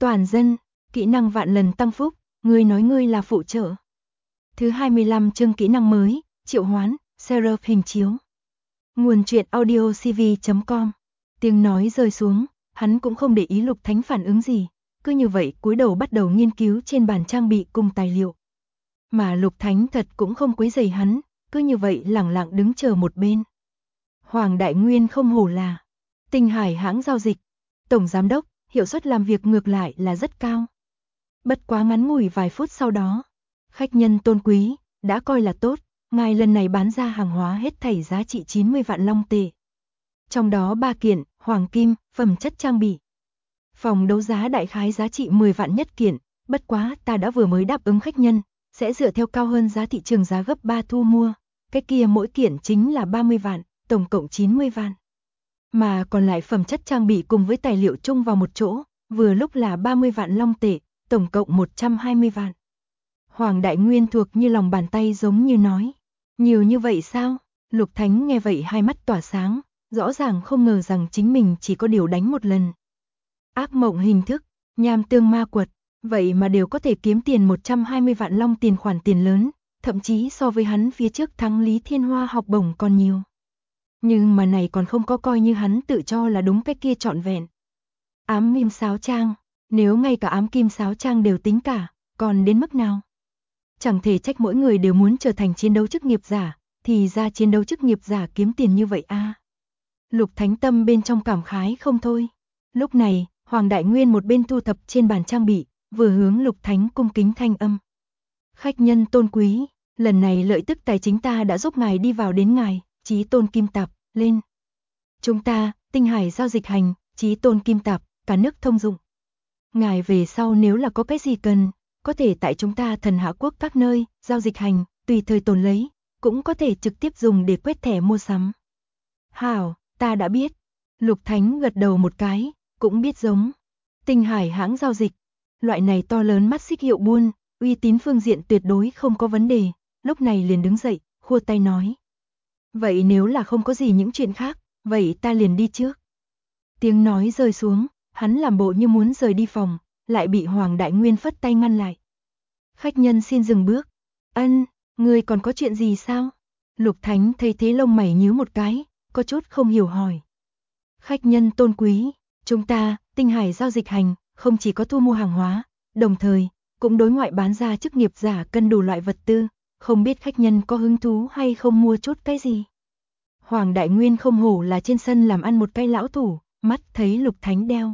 Toàn dân, kỹ năng vạn lần tăng phúc, ngươi nói ngươi là phụ trợ. Thứ 25 chương kỹ năng mới, triệu hoán, Seraph hình chiếu. Nguồn truyện audio cv.com. Tiếng nói rơi xuống, hắn cũng không để ý Lục Thánh phản ứng gì, cứ như vậy cúi đầu bắt đầu nghiên cứu trên bàn trang bị cùng tài liệu. Mà Lục Thánh thật cũng không quấy rầy hắn, cứ như vậy lẳng lặng đứng chờ một bên. Hoàng Đại Nguyên không hổ là Tinh Hải hãng giao dịch, tổng giám đốc, hiệu suất làm việc ngược lại là rất cao. Bất quá ngắn ngủi vài phút sau đó, khách nhân tôn quý, đã coi là tốt, ngài lần này bán ra hàng hóa hết thảy giá trị 90 vạn long tệ. Trong đó 3 kiện, hoàng kim, phẩm chất trang bị. Phòng đấu giá đại khái giá trị 10 vạn nhất kiện, bất quá ta đã vừa mới đáp ứng khách nhân, sẽ dựa theo cao hơn giá thị trường giá gấp 3 thu mua, cái kia mỗi kiện chính là 30 vạn, tổng cộng 90 vạn. Mà còn lại phẩm chất trang bị cùng với tài liệu chung vào một chỗ, vừa lúc là 30 vạn long tệ, tổng cộng 120 vạn. Hoàng Đại Nguyên thuộc như lòng bàn tay giống như nói. Nhiều như vậy sao? Lục Thánh nghe vậy hai mắt tỏa sáng, rõ ràng không ngờ rằng chính mình chỉ có điều đánh một lần. Ác mộng hình thức, nham tương ma quật, vậy mà đều có thể kiếm tiền 120 vạn long tiền khoản tiền lớn, thậm chí so với hắn phía trước thắng Lý Thiên Hoa học bổng còn nhiều. Nhưng mà này còn không có coi như hắn tự cho là đúng cái kia trọn vẹn. Ám kim sáo trang, nếu ngay cả ám kim sáo trang đều tính cả, còn đến mức nào? Chẳng thể trách mỗi người đều muốn trở thành chiến đấu chức nghiệp giả, thì ra chiến đấu chức nghiệp giả kiếm tiền như vậy a. Lục Thánh tâm bên trong cảm khái không thôi. Lúc này, Hoàng Đại Nguyên một bên thu thập trên bàn trang bị, vừa hướng Lục Thánh cung kính thanh âm. Khách nhân tôn quý, lần này lợi tức tài chính ta đã giúp ngài đi vào đến ngài, Chí Tôn Kim Tạp, lên. Chúng ta, Tinh Hải giao dịch hành, Chí Tôn Kim Tạp, cả nước thông dụng. Ngài về sau nếu là có cái gì cần, có thể tại chúng ta Thần Hạ Quốc các nơi, giao dịch hành, tùy thời tồn lấy, cũng có thể trực tiếp dùng để quét thẻ mua sắm. Hảo, ta đã biết. Lục Thánh gật đầu một cái, cũng biết giống. Tinh Hải hãng giao dịch, loại này to lớn mắt xích hiệu buôn, uy tín phương diện tuyệt đối không có vấn đề, lúc này liền đứng dậy, khua tay nói. Vậy nếu là không có gì những chuyện khác, vậy ta liền đi trước. Tiếng nói rơi xuống, hắn làm bộ như muốn rời đi phòng, lại bị Hoàng Đại Nguyên phất tay ngăn lại. Khách nhân xin dừng bước. Ân, ngươi còn có chuyện gì sao? Lục Thánh thấy thế lông mày nhíu một cái, có chút không hiểu hỏi. Khách nhân tôn quý, chúng ta, Tinh Hải giao dịch hành, không chỉ có thu mua hàng hóa, đồng thời, cũng đối ngoại bán ra chức nghiệp giả cân đủ loại vật tư, không biết khách nhân có hứng thú hay không mua chút cái gì. Hoàng Đại Nguyên không hổ là trên sân làm ăn một cái lão thủ, mắt thấy Lục Thánh đeo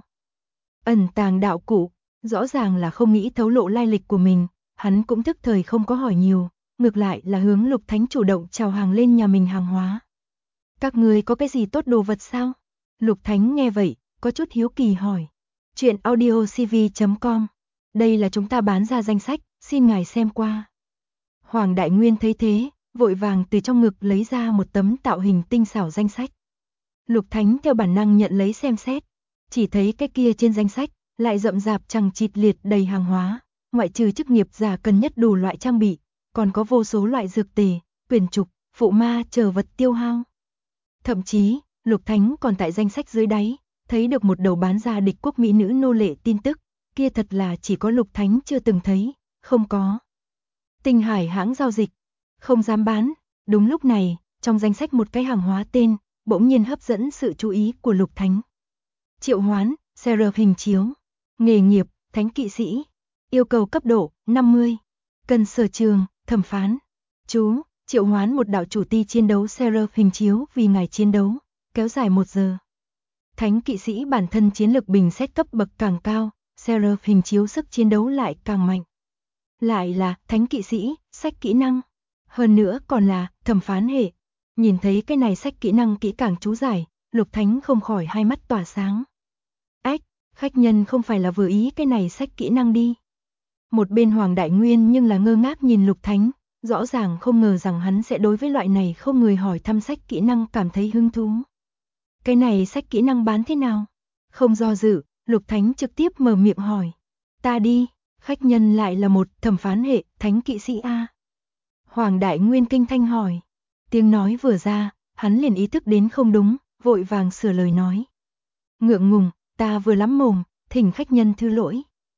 ẩn tàng đạo cụ, rõ ràng là không nghĩ thấu lộ lai lịch của mình, hắn cũng thức thời không có hỏi nhiều, ngược lại là hướng Lục Thánh chủ động chào hàng lên nhà mình hàng hóa. Các người có cái gì tốt đồ vật sao? Lục Thánh nghe vậy, có chút hiếu kỳ hỏi. Chuyện audio cv.com, đây là chúng ta bán ra danh sách, xin ngài xem qua. Hoàng Đại Nguyên thấy thế, vội vàng từ trong ngực lấy ra một tấm tạo hình tinh xảo danh sách. Lục Thánh theo bản năng nhận lấy xem xét, chỉ thấy cái kia trên danh sách, lại rậm rạp chằng chịt liệt đầy hàng hóa, ngoại trừ chức nghiệp giả cần nhất đủ loại trang bị, còn có vô số loại dược tề, quyền trục, phụ ma chờ vật tiêu hao. Thậm chí, Lục Thánh còn tại danh sách dưới đáy, thấy được một đầu bán ra địch quốc mỹ nữ nô lệ tin tức, kia thật là chỉ có Lục Thánh chưa từng thấy, không có. Tinh Hải hãng giao dịch, không dám bán. Đúng lúc này, trong danh sách một cái hàng hóa tên, bỗng nhiên hấp dẫn sự chú ý của Lục Thánh. Triệu hoán, Seraph hình chiếu. Nghề nghiệp, thánh kỵ sĩ. Yêu cầu cấp độ, 50. Cần sở trường, thẩm phán. Chú, triệu hoán một đạo chủ ti chiến đấu Seraph hình chiếu vì ngài chiến đấu, kéo dài 1 giờ. Thánh kỵ sĩ bản thân chiến lực bình xét cấp bậc càng cao, Seraph hình chiếu sức chiến đấu lại càng mạnh. Lại là thánh kỵ sĩ, sách kỹ năng. Hơn nữa còn là thẩm phán hệ. Nhìn thấy cái này sách kỹ năng kỹ càng chú giải, Lục Thánh không khỏi hai mắt tỏa sáng. Ách, khách nhân không phải là vừa ý cái này sách kỹ năng đi. Một bên Hoàng Đại Nguyên nhưng là ngơ ngác nhìn Lục Thánh, rõ ràng không ngờ rằng hắn sẽ đối với loại này không người hỏi thăm sách kỹ năng cảm thấy hứng thú. Cái này sách kỹ năng bán thế nào? Không do dự, Lục Thánh trực tiếp mở miệng hỏi. Ta đi, khách nhân lại là một thẩm phán hệ, thánh kỵ sĩ A. Hoàng Đại Nguyên kinh thanh hỏi. Tiếng nói vừa ra, hắn liền ý thức đến không đúng, vội vàng sửa lời nói. Ngượng ngùng, ta vừa lắm mồm, thỉnh khách nhân thứ lỗi.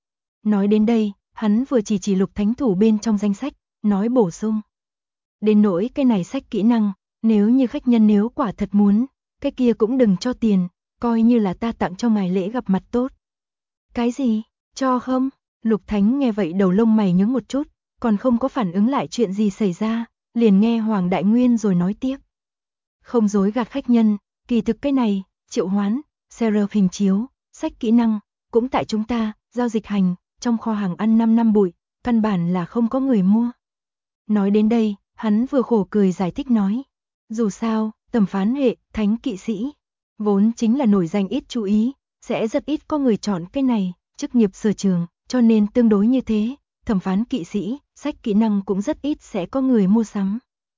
Nói đến đây, hắn vừa chỉ Lục Thánh thủ bên trong danh sách, nói bổ sung. Đến nỗi cái này sách kỹ năng, nếu như khách nhân nếu quả thật muốn, cái kia cũng đừng cho tiền, coi như là ta tặng cho ngài lễ gặp mặt tốt. Cái gì, cho không? Lục Thánh nghe vậy đầu lông mày nhướng một chút, còn không có phản ứng lại chuyện gì xảy ra, liền nghe Hoàng Đại Nguyên rồi nói tiếp. Không dối gạt khách nhân, kỳ thực cái này, triệu hoán, seraph hình chiếu, sách kỹ năng, cũng tại chúng ta, giao dịch hành, trong kho hàng ăn 5 năm bụi, căn bản là không có người mua. Nói đến đây, hắn vừa khổ cười giải thích nói. Dù sao, tầm phán hệ, thánh kỵ sĩ, vốn chính là nổi danh ít chú ý, sẽ rất ít có người chọn cái này, chức nghiệp sở trường, cho nên tương đối như thế, thẩm phán kỵ sĩ, sách kỹ năng cũng rất ít sẽ có người mua sắm.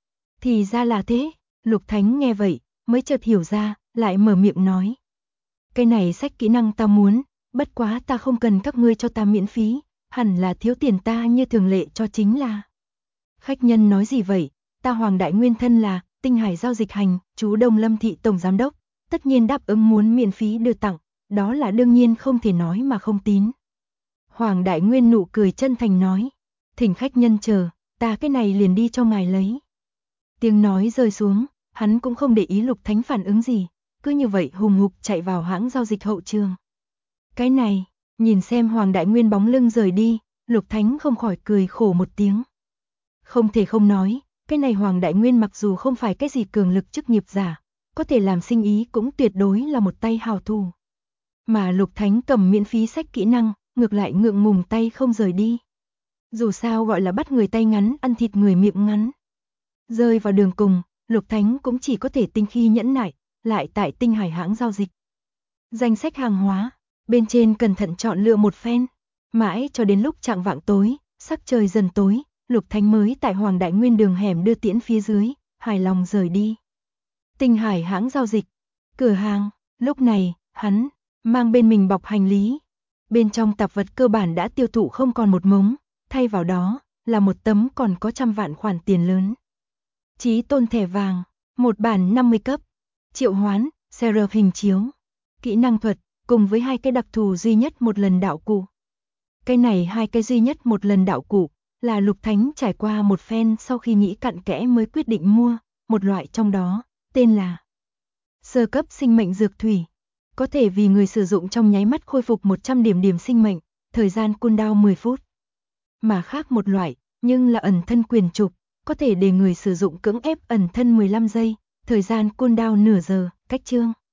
Thì ra là thế, Lục Thánh nghe vậy, mới chợt hiểu ra, lại mở miệng nói. Cái này sách kỹ năng ta muốn, bất quá ta không cần các ngươi cho ta miễn phí, hẳn là thiếu tiền ta như thường lệ cho chính là. Khách nhân nói gì vậy, ta Hoàng Đại Nguyên thân là Tinh Hải giao dịch hành, chú Đông Lâm thị tổng giám đốc, tất nhiên đáp ứng muốn miễn phí đưa tặng, đó là đương nhiên không thể nói mà không tín. Hoàng Đại Nguyên nụ cười chân thành nói, thỉnh khách nhân chờ, ta cái này liền đi cho ngài lấy. Tiếng nói rơi xuống, hắn cũng không để ý Lục Thánh phản ứng gì, cứ như vậy hùng hục chạy vào hãng giao dịch hậu trường. Cái này, nhìn xem Hoàng Đại Nguyên bóng lưng rời đi, Lục Thánh không khỏi cười khổ một tiếng. Không thể không nói, cái này Hoàng Đại Nguyên mặc dù không phải cái gì cường lực chức nghiệp giả, có thể làm sinh ý cũng tuyệt đối là một tay hào thủ. Mà Lục Thánh cầm miễn phí sách kỹ năng, ngược lại ngượng ngùng tay không rời đi. Dù sao gọi là bắt người tay ngắn ăn thịt người miệng ngắn. Rơi vào đường cùng, Lục Thánh cũng chỉ có thể tinh khi nhẫn nại, lại tại Tinh Hải hãng giao dịch. Danh sách hàng hóa, bên trên cẩn thận chọn lựa một phen, mãi cho đến lúc chạng vạng tối, sắc trời dần tối, Lục Thánh mới tại Hoàng Đại Nguyên đường hẻm đưa tiễn phía dưới, hài lòng rời đi. Tinh Hải hãng giao dịch, cửa hàng, lúc này, hắn mang bên mình bọc hành lý. Bên trong tạp vật cơ bản đã tiêu thụ không còn một mống, thay vào đó là một tấm còn có trăm vạn khoản tiền lớn. Chí tôn thẻ vàng, một bản 50 cấp, triệu hoán, seraph hình chiếu, kỹ năng thuật, cùng với hai cái đặc thù duy nhất một lần đạo cụ. Cái này hai cái duy nhất một lần đạo cụ là Lục Thánh trải qua một phen sau khi nghĩ cặn kẽ mới quyết định mua, một loại trong đó, tên là sơ cấp sinh mệnh dược thủy. Có thể vì người sử dụng trong nháy mắt khôi phục 100 điểm sinh mệnh, thời gian cooldown 10 phút. Mà khác một loại, nhưng là ẩn thân quyền trục, có thể để người sử dụng cưỡng ép ẩn thân 15 giây, thời gian cooldown nửa giờ, cách chương.